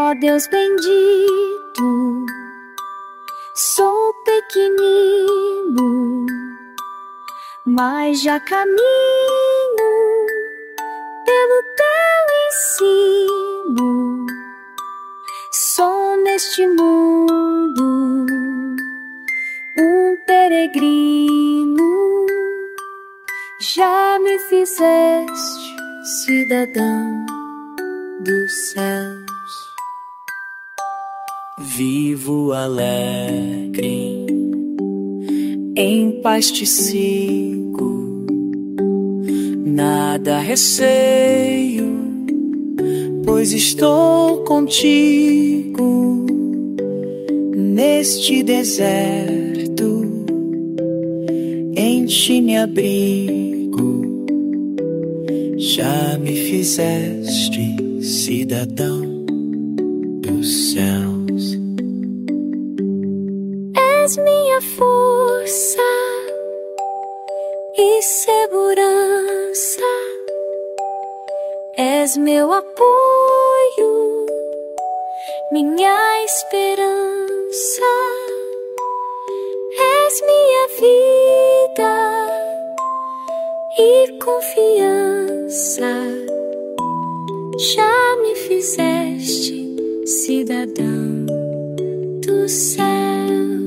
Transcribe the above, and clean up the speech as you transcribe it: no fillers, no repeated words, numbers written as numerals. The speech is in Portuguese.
Ó Deus bendito, sou pequenino, mas já caminho pelo teu ensino. Sou neste mundo um peregrino, já me fizeste cidadão dos céus. Vivo alegre, em paz te sigo, nada receio, pois estou contigo. Neste deserto, em ti me abrigo, já me fizeste cidadão dos céus. És minha força e segurança, és meu apoio, minha esperança, és minha vida e confiança, já me fizeste cidadão dos céus.